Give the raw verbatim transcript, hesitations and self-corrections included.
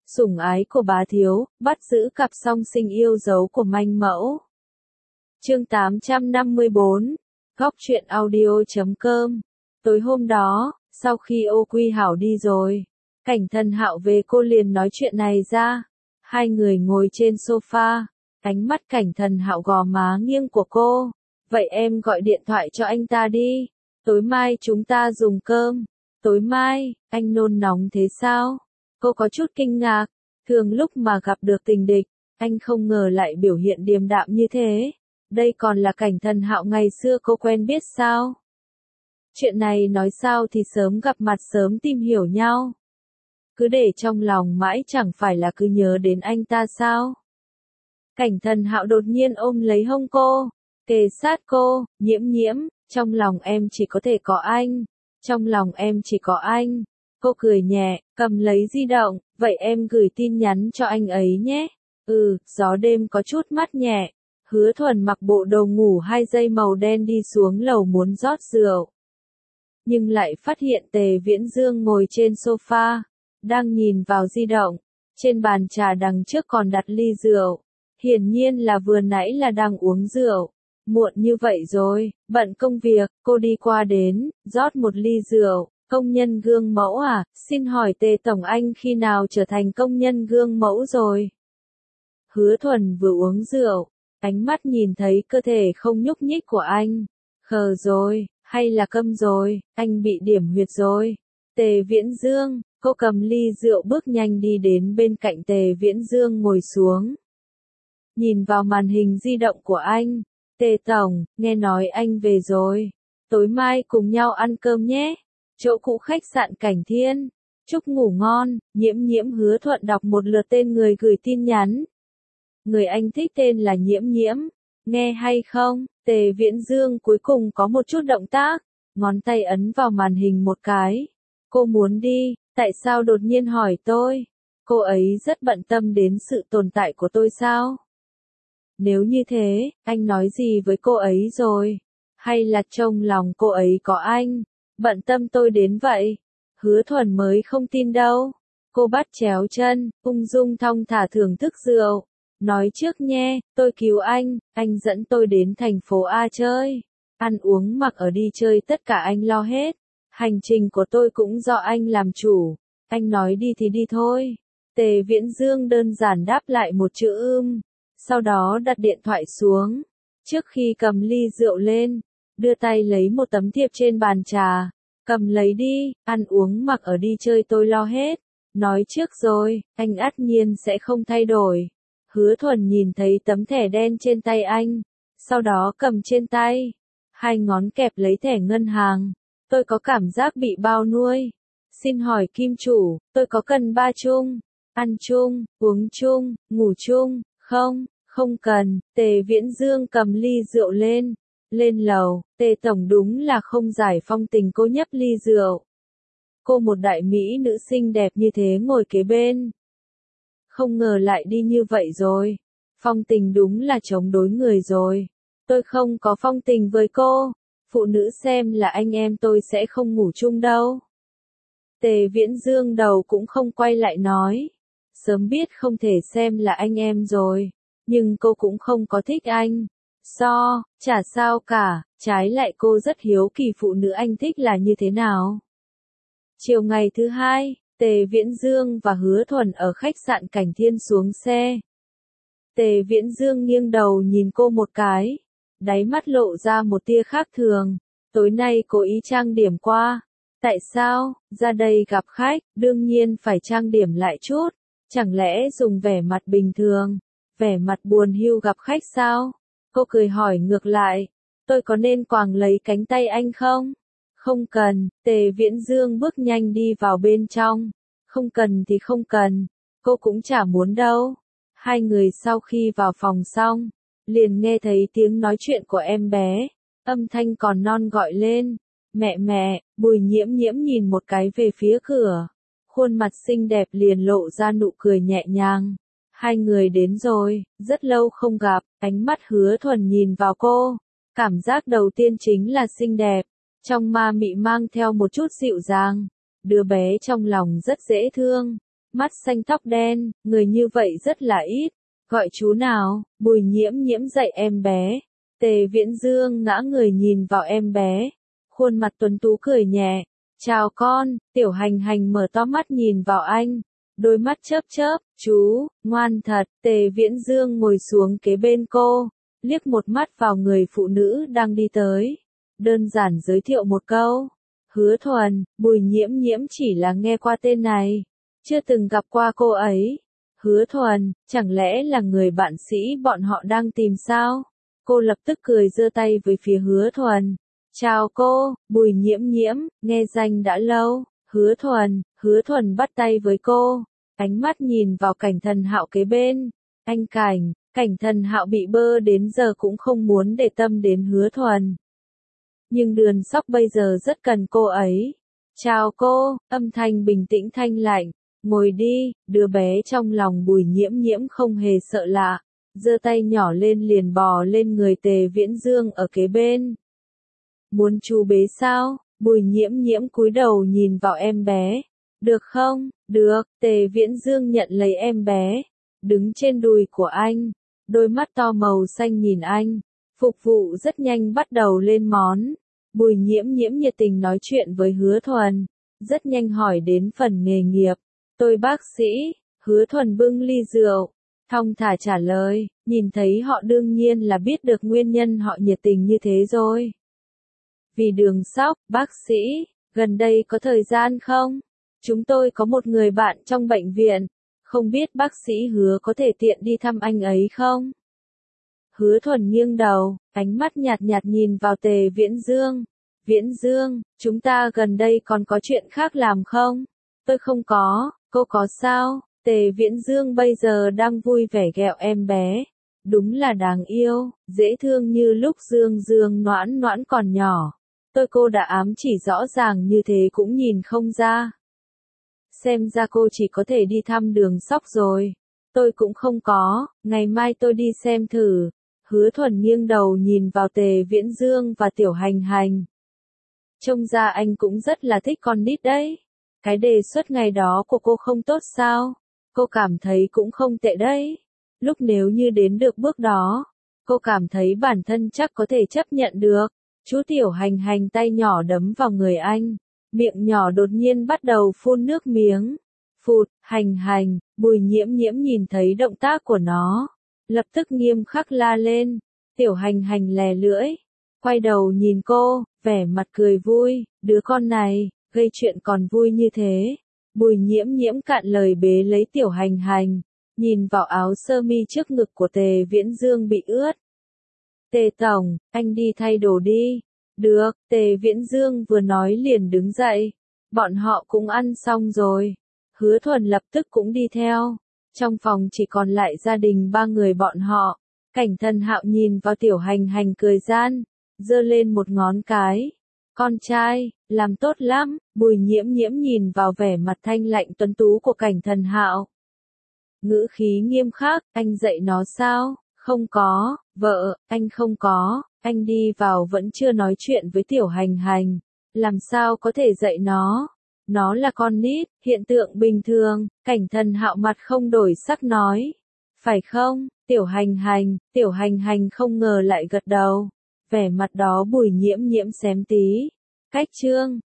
sủng ái của bá thiếu, bắt giữ cặp song sinh yêu dấu của manh mẫu. Chương tám trăm năm mươi bốn, góc truyện audio chấm com. Tối hôm đó, sau khi Ô Quy Hảo đi rồi, Cảnh Thần Hạo về cô liền nói chuyện này ra. Hai người ngồi trên sofa, ánh mắt Cảnh Thần Hạo gò má nghiêng của cô. Vậy em gọi điện thoại cho anh ta đi, tối mai chúng ta dùng cơm. Tối mai, anh nôn nóng thế sao? Cô có chút kinh ngạc, thường lúc mà gặp được tình địch, anh không ngờ lại biểu hiện điềm đạm như thế. Đây còn là Cảnh Thần Hạo ngày xưa cô quen biết sao? Chuyện này nói sao thì sớm gặp mặt sớm tìm hiểu nhau. Cứ để trong lòng mãi chẳng phải là cứ nhớ đến anh ta sao? Cảnh Thần Hạo đột nhiên ôm lấy hông cô, kề sát cô, nhiễm nhiễm, trong lòng em chỉ có thể có anh, trong lòng em chỉ có anh. Cô cười nhẹ, cầm lấy di động, vậy em gửi tin nhắn cho anh ấy nhé. Ừ, gió đêm có chút mát nhẹ. Hứa Thuần mặc bộ đồ ngủ hai dây màu đen đi xuống lầu muốn rót rượu. Nhưng lại phát hiện Tề Viễn Dương ngồi trên sofa, đang nhìn vào di động. Trên bàn trà đằng trước còn đặt ly rượu. Hiển nhiên là vừa nãy là đang uống rượu. Muộn như vậy rồi, bận công việc, cô đi qua đến, rót một ly rượu. Công nhân gương mẫu à, xin hỏi Tề Tổng Anh khi nào trở thành công nhân gương mẫu rồi? Hứa Thuần vừa uống rượu, ánh mắt nhìn thấy cơ thể không nhúc nhích của anh. Khờ rồi, hay là câm rồi, anh bị điểm huyệt rồi. Tề Viễn Dương, cô cầm ly rượu bước nhanh đi đến bên cạnh Tề Viễn Dương ngồi xuống. Nhìn vào màn hình di động của anh, Tề Tổng, nghe nói anh về rồi. Tối mai cùng nhau ăn cơm nhé. Chỗ cũ khách sạn Cảnh Thiên. Chúc ngủ ngon, nhiễm nhiễm. Hứa Thuận đọc một lượt tên người gửi tin nhắn. Người anh thích tên là nhiễm nhiễm. Nghe hay không? Tề Viễn Dương cuối cùng có một chút động tác. Ngón tay ấn vào màn hình một cái. Cô muốn đi, tại sao đột nhiên hỏi tôi? Cô ấy rất bận tâm đến sự tồn tại của tôi sao? Nếu như thế, anh nói gì với cô ấy rồi? Hay là trong lòng cô ấy có anh? Bận tâm tôi đến vậy? Hứa Thuần mới không tin đâu. Cô bắt chéo chân, ung dung thong thả thưởng thức rượu. Nói trước nhé, tôi cứu anh, anh dẫn tôi đến thành phố A chơi. Ăn uống mặc ở đi chơi tất cả anh lo hết. Hành trình của tôi cũng do anh làm chủ. Anh nói đi thì đi thôi. Tề Viễn Dương đơn giản đáp lại một chữ ưm. Sau đó đặt điện thoại xuống. Trước khi cầm ly rượu lên, đưa tay lấy một tấm thiệp trên bàn trà. Cầm lấy đi, ăn uống mặc ở đi chơi tôi lo hết. Nói trước rồi, anh ắt nhiên sẽ không thay đổi. Hứa Thuần nhìn thấy tấm thẻ đen trên tay anh. Sau đó cầm trên tay. Hai ngón kẹp lấy thẻ ngân hàng. Tôi có cảm giác bị bao nuôi. Xin hỏi Kim chủ, tôi có cần ba chung? Ăn chung, uống chung, ngủ chung, không? Không cần. Tề Viễn Dương cầm ly rượu lên. Lên lầu, Tề Tổng đúng là không giải phong tình cô nhấp ly rượu. Cô một đại mỹ nữ xinh đẹp như thế ngồi kế bên. Không ngờ lại đi như vậy rồi. Phong tình đúng là chống đối người rồi. Tôi không có phong tình với cô. Phụ nữ xem là anh em tôi sẽ không ngủ chung đâu. Tề Viễn Dương đầu cũng không quay lại nói. Sớm biết không thể xem là anh em rồi. Nhưng cô cũng không có thích anh. So, chả sao cả, trái lại cô rất hiếu kỳ phụ nữ anh thích là như thế nào. Chiều ngày thứ hai, Tề Viễn Dương và Hứa Thuần ở khách sạn Cảnh Thiên xuống xe. Tề Viễn Dương nghiêng đầu nhìn cô một cái, đáy mắt lộ ra một tia khác thường. Tối nay cố ý trang điểm qua. Tại sao? Ra đây gặp khách, đương nhiên phải trang điểm lại chút. Chẳng lẽ dùng vẻ mặt bình thường, vẻ mặt buồn hiu gặp khách sao? Cô cười hỏi ngược lại, tôi có nên quàng lấy cánh tay anh không? Không cần. Tề Viễn Dương bước nhanh đi vào bên trong. Không cần thì không cần, cô cũng chả muốn đâu. Hai người sau khi vào phòng xong, liền nghe thấy tiếng nói chuyện của em bé. Âm thanh còn non gọi lên, mẹ mẹ. Bùi nhiễm nhiễm nhìn một cái về phía cửa. Khuôn mặt xinh đẹp liền lộ ra nụ cười nhẹ nhàng. Hai người đến rồi, rất lâu không gặp, ánh mắt Hứa Thuần nhìn vào cô. Cảm giác đầu tiên chính là xinh đẹp, trong ma mị mang theo một chút dịu dàng. Đứa bé trong lòng rất dễ thương. mắt xanh tóc đen, người như vậy rất là ít. Gọi chú nào, Bùi Nhiễm Nhiễm dạy em bé. Tề Viễn Dương ngã người nhìn vào em bé. Khuôn mặt tuấn tú cười nhẹ. Chào con, Tiểu Hành Hành mở to mắt nhìn vào anh. Đôi mắt chớp chớp, chú, ngoan thật. Tề Viễn Dương ngồi xuống kế bên cô, liếc một mắt vào người phụ nữ đang đi tới. Đơn giản giới thiệu một câu. Hứa Thuần. Bùi Nhiễm Nhiễm chỉ là nghe qua tên này, chưa từng gặp qua cô ấy. Hứa Thuần, chẳng lẽ là người bạn sĩ bọn họ đang tìm sao? Cô lập tức cười giơ tay với phía Hứa Thuần. Chào cô, Bùi Nhiễm Nhiễm, nghe danh đã lâu. Hứa Thuần. Hứa Thuần bắt tay với cô, ánh mắt nhìn vào Cảnh Thần Hạo kế bên. Anh Cảnh. Cảnh Thần Hạo bị bơ đến giờ cũng không muốn để tâm đến Hứa Thuần. Nhưng Đường Sóc bây giờ rất cần cô ấy. Chào cô, âm thanh bình tĩnh thanh lạnh. Ngồi đi. Đứa bé trong lòng Bùi Nhiễm Nhiễm không hề sợ lạ, giơ tay nhỏ lên liền bò lên người Tề Viễn Dương ở kế bên. Muốn chú bế sao? Bùi Nhiễm Nhiễm cúi đầu nhìn vào em bé. Được không? Được. Tề Viễn Dương nhận lấy em bé, đứng trên đùi của anh, đôi mắt to màu xanh nhìn anh. Phục vụ rất nhanh bắt đầu lên món. Bùi Nhiễm Nhiễm nhiệt tình nói chuyện với Hứa Thuần, rất nhanh hỏi đến phần nghề nghiệp. Tôi bác sĩ. Hứa Thuần bưng ly rượu, thong thả trả lời. Nhìn thấy họ đương nhiên là biết được nguyên nhân họ nhiệt tình như thế rồi. Vì Đường Sóc. Bác sĩ, gần đây có thời gian không? Chúng tôi có một người bạn trong bệnh viện, không biết bác sĩ Hứa có thể tiện đi thăm anh ấy không? Hứa Thuần nghiêng đầu, ánh mắt nhạt nhạt nhìn vào Tề Viễn Dương. Viễn Dương, chúng ta gần đây còn có chuyện khác làm không? Tôi không có. Cô có sao? Tề Viễn Dương bây giờ đang vui vẻ ghẹo em bé. Đúng là đáng yêu, dễ thương như lúc Dương Dương noãn noãn còn nhỏ. Tôi cô đã ám chỉ rõ ràng như thế cũng nhìn không ra. Xem ra cô chỉ có thể đi thăm Đường Sóc rồi. Tôi cũng không có, ngày mai tôi đi xem thử. Hứa Thuần nghiêng đầu nhìn vào Tề Viễn Dương và Tiểu Hành Hành. Trông ra anh cũng rất là thích con nít đấy. Cái đề xuất ngày đó của cô không tốt sao? Cô cảm thấy cũng không tệ đấy. Lúc nếu như đến được bước đó, cô cảm thấy bản thân chắc có thể chấp nhận được. Chú Tiểu Hành Hành tay nhỏ đấm vào người anh, miệng nhỏ đột nhiên bắt đầu phun nước miếng. Phụt. Hành Hành. Bùi Nhiễm Nhiễm nhìn thấy động tác của nó, lập tức nghiêm khắc la lên. Tiểu Hành Hành lè lưỡi, quay đầu nhìn cô, vẻ mặt cười vui. Đứa con này, gây chuyện còn vui như thế. Bùi Nhiễm Nhiễm cạn lời bế lấy Tiểu Hành Hành, nhìn vào áo sơ mi trước ngực của Tề Viễn Dương bị ướt. Tề Tổng, anh đi thay đồ đi. Được. Tề Viễn Dương vừa nói liền đứng dậy. Bọn họ cũng ăn xong rồi. Hứa Thuần lập tức cũng đi theo. Trong phòng chỉ còn lại gia đình ba người bọn họ. Cảnh Thần Hạo nhìn vào Tiểu Hành Hành cười gian, giơ lên một ngón cái. Con trai, làm tốt lắm. Bùi Nhiễm Nhiễm nhìn vào vẻ mặt thanh lạnh tuấn tú của Cảnh Thần Hạo, ngữ khí nghiêm khắc. Anh dạy nó sao? Không có. Vợ, anh không có. Anh đi vào vẫn chưa nói chuyện với Tiểu Hành Hành, làm sao có thể dạy nó? Nó là con nít, hiện tượng bình thường. Cảnh Thần Hạo mặt không đổi sắc nói. Phải không? Tiểu Hành Hành. Tiểu Hành Hành không ngờ lại gật đầu. Vẻ mặt đó Bùi Nhiễm Nhiễm xém tí. Cách chương